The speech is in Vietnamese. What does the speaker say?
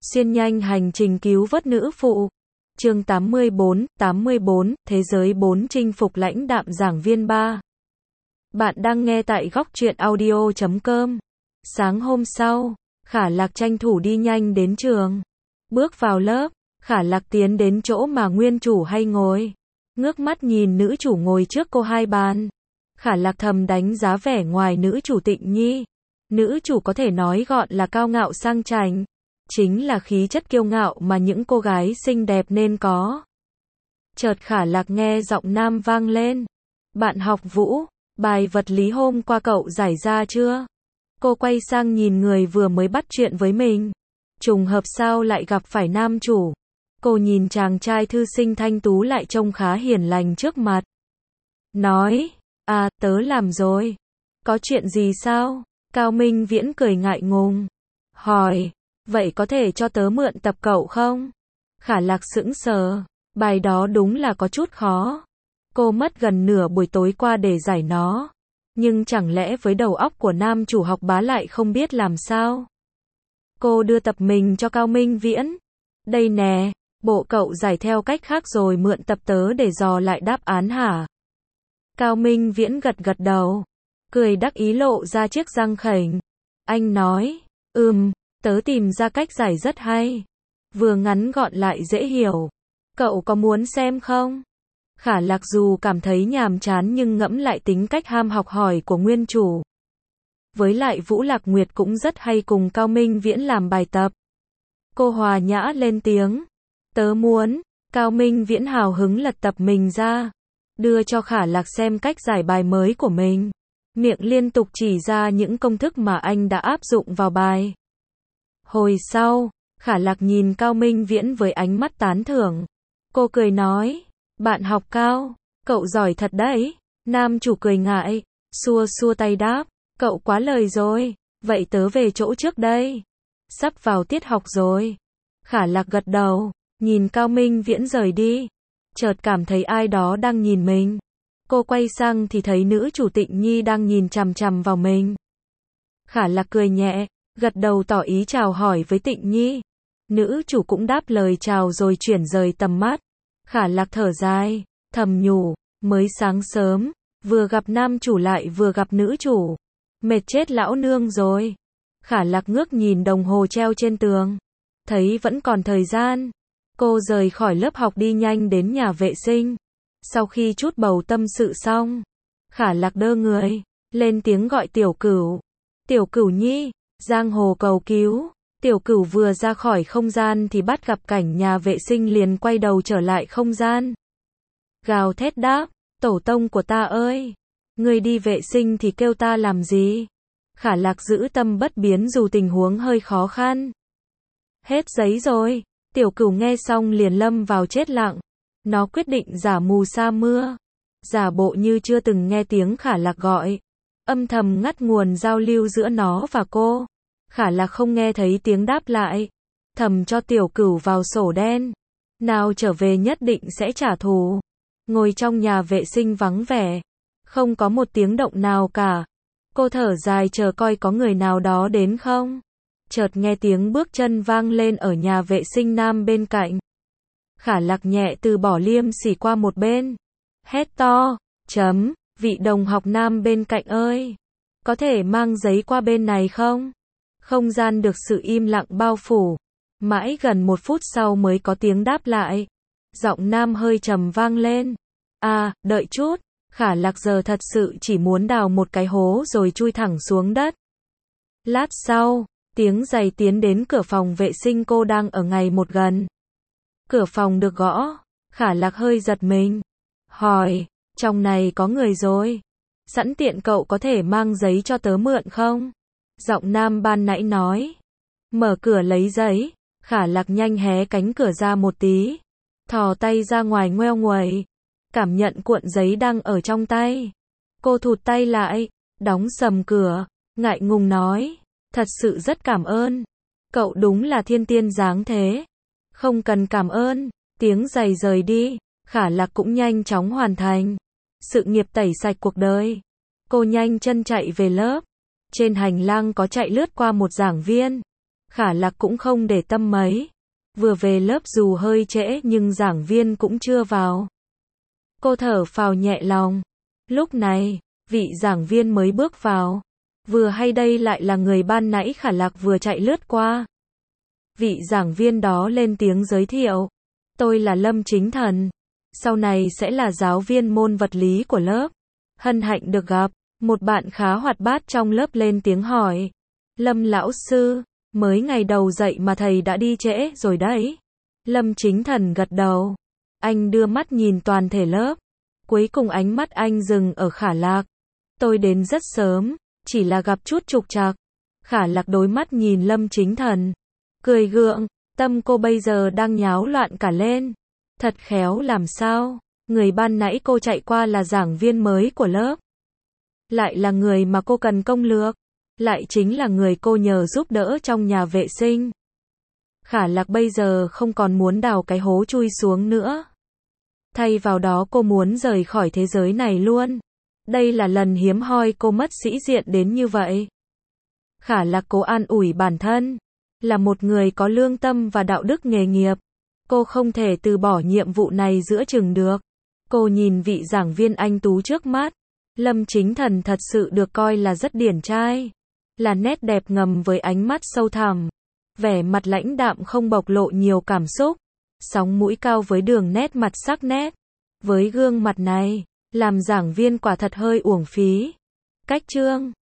Xuyên nhanh hành trình cứu vớt nữ phụ. Chương 84, Thế giới 4 chinh phục lãnh đạm giảng viên 3. Bạn đang nghe tại góc truyện audio.com. Sáng hôm sau, Khả Lạc tranh thủ đi nhanh đến trường. Bước vào lớp, Khả Lạc tiến đến chỗ mà nguyên chủ hay ngồi. Ngước mắt nhìn nữ chủ ngồi trước cô hai bàn. Khả Lạc thầm đánh giá vẻ ngoài nữ chủ Tịnh Nhi. Nữ chủ có thể nói gọn là cao ngạo sang chảnh. Chính là khí chất kiêu ngạo mà những cô gái xinh đẹp nên có. Chợt Khả Lạc nghe giọng nam vang lên. Bạn học Vũ, bài vật lý hôm qua cậu giải ra chưa? Cô quay sang nhìn người vừa mới bắt chuyện với mình. Trùng hợp sao lại gặp phải nam chủ. Cô nhìn chàng trai thư sinh thanh tú lại trông khá hiền lành trước mặt. Nói, tớ làm rồi. Có chuyện gì sao? Cao Minh Viễn cười ngại ngùng. Hỏi, vậy có thể cho tớ mượn tập cậu không? Khả Lạc sững sờ, bài đó đúng là có chút khó. Cô mất gần nửa buổi tối qua để giải nó. Nhưng chẳng lẽ với đầu óc của nam chủ học bá lại không biết làm sao? Cô đưa tập mình cho Cao Minh Viễn. Đây nè, bộ cậu giải theo cách khác rồi mượn tập tớ để dò lại đáp án hả? Cao Minh Viễn gật gật đầu, cười đắc ý lộ ra chiếc răng khểnh. Anh nói, tớ tìm ra cách giải rất hay. Vừa ngắn gọn lại dễ hiểu. Cậu có muốn xem không? Khả Lạc dù cảm thấy nhàm chán nhưng ngẫm lại tính cách ham học hỏi của nguyên chủ. Với lại Vũ Lạc Nguyệt cũng rất hay cùng Cao Minh Viễn làm bài tập. Cô hòa nhã lên tiếng. Tớ muốn. Cao Minh Viễn hào hứng lật tập mình ra. Đưa cho Khả Lạc xem cách giải bài mới của mình. Miệng liên tục chỉ ra những công thức mà anh đã áp dụng vào bài. Hồi sau, Khả Lạc nhìn Cao Minh Viễn với ánh mắt tán thưởng. Cô cười nói, bạn học Cao, cậu giỏi thật đấy. Nam chủ cười ngại, xua xua tay đáp, cậu quá lời rồi, vậy tớ về chỗ trước đây. Sắp vào tiết học rồi. Khả Lạc gật đầu, nhìn Cao Minh Viễn rời đi. Chợt cảm thấy ai đó đang nhìn mình. Cô quay sang thì thấy nữ chủ Tịnh Nhi đang nhìn chằm chằm vào mình. Khả Lạc cười nhẹ, gật đầu tỏ ý chào hỏi với Tịnh Nhi. Nữ chủ cũng đáp lời chào rồi chuyển rời tầm mắt. Khả Lạc thở dài, thầm nhủ, mới sáng sớm, vừa gặp nam chủ lại vừa gặp nữ chủ. Mệt chết lão nương rồi. Khả Lạc ngước nhìn đồng hồ treo trên tường. Thấy vẫn còn thời gian. Cô rời khỏi lớp học đi nhanh đến nhà vệ sinh. Sau khi trút bầu tâm sự xong, Khả Lạc đơ người, lên tiếng gọi Tiểu Cửu. Tiểu Cửu Nhi, giang hồ cầu cứu. Tiểu Cửu vừa ra khỏi không gian thì bắt gặp cảnh nhà vệ sinh liền quay đầu trở lại không gian. Gào thét đáp, tổ tông của ta ơi, ngươi đi vệ sinh thì kêu ta làm gì? Khả Lạc giữ tâm bất biến dù tình huống hơi khó khăn. Hết giấy rồi. Tiểu Cửu nghe xong liền lâm vào chết lặng. Nó quyết định giả mù sa mưa, giả bộ như chưa từng nghe tiếng Khả Lạc gọi, âm thầm ngắt nguồn giao lưu giữa nó và cô. Khả Lạc không nghe thấy tiếng đáp lại, thầm cho Tiểu Cửu vào sổ đen. Nào trở về nhất định sẽ trả thù. Ngồi trong nhà vệ sinh vắng vẻ, không có một tiếng động nào cả. Cô thở dài chờ coi có người nào đó đến không. Chợt nghe tiếng bước chân vang lên ở nhà vệ sinh nam bên cạnh. Khả Lạc nhẹ từ bỏ liêm sỉ qua một bên. Hét to, vị đồng học nam bên cạnh ơi. Có thể mang giấy qua bên này không? Không gian được sự im lặng bao phủ. Mãi gần 1 phút sau mới có tiếng đáp lại. Giọng nam hơi trầm vang lên. Đợi chút. Khả Lạc giờ thật sự chỉ muốn đào một cái hố rồi chui thẳng xuống đất. Lát sau, tiếng giày tiến đến cửa phòng vệ sinh cô đang ở ngày một gần. Cửa phòng được gõ. Khả Lạc hơi giật mình. Hỏi, trong này có người rồi. Sẵn tiện cậu có thể mang giấy cho tớ mượn không? Giọng nam ban nãy nói. Mở cửa lấy giấy. Khả Lạc nhanh hé cánh cửa ra một tí. Thò tay ra ngoài ngoeo nguẩy. Cảm nhận cuộn giấy đang ở trong tay. Cô thụt tay lại, đóng sầm cửa, ngại ngùng nói. Thật sự rất cảm ơn. Cậu đúng là thiên tiên dáng thế. Không cần cảm ơn. Tiếng giày rời đi. Khả Lạc cũng nhanh chóng hoàn thành sự nghiệp tẩy sạch cuộc đời. Cô nhanh chân chạy về lớp. Trên hành lang có chạy lướt qua một giảng viên. Khả Lạc cũng không để tâm mấy. Vừa về lớp dù hơi trễ nhưng giảng viên cũng chưa vào. Cô thở phào nhẹ lòng. Lúc này, vị giảng viên mới bước vào. Vừa hay đây lại là người ban nãy Khả Lạc vừa chạy lướt qua. Vị giảng viên đó lên tiếng giới thiệu. Tôi là Lâm Chính Thần. Sau này sẽ là giáo viên môn vật lý của lớp. Hân hạnh được gặp. Một bạn khá hoạt bát trong lớp lên tiếng hỏi. Lâm lão sư, mới ngày đầu dạy mà thầy đã đi trễ rồi đấy. Lâm Chính Thần gật đầu. Anh đưa mắt nhìn toàn thể lớp. Cuối cùng ánh mắt anh dừng ở Khả Lạc. Tôi đến rất sớm, chỉ là gặp chút trục trặc. Khả Lạc đối mắt nhìn Lâm Chính Thần. Cười gượng, tâm cô bây giờ đang nháo loạn cả lên. Thật khéo làm sao, người ban nãy cô chạy qua là giảng viên mới của lớp. Lại là người mà cô cần công lược. Lại chính là người cô nhờ giúp đỡ trong nhà vệ sinh. Khả Lạc bây giờ không còn muốn đào cái hố chui xuống nữa. Thay vào đó cô muốn rời khỏi thế giới này luôn. Đây là lần hiếm hoi cô mất sĩ diện đến như vậy. Khả Lạc cố an ủi bản thân. Là một người có lương tâm và đạo đức nghề nghiệp. Cô không thể từ bỏ nhiệm vụ này giữa chừng được. Cô nhìn vị giảng viên anh tú trước mắt. Lâm Chính Thần thật sự được coi là rất điển trai. Là nét đẹp ngầm với ánh mắt sâu thẳm. Vẻ mặt lãnh đạm không bộc lộ nhiều cảm xúc. Sóng mũi cao với đường nét mặt sắc nét. Với gương mặt này, làm giảng viên quả thật hơi uổng phí. Cách chương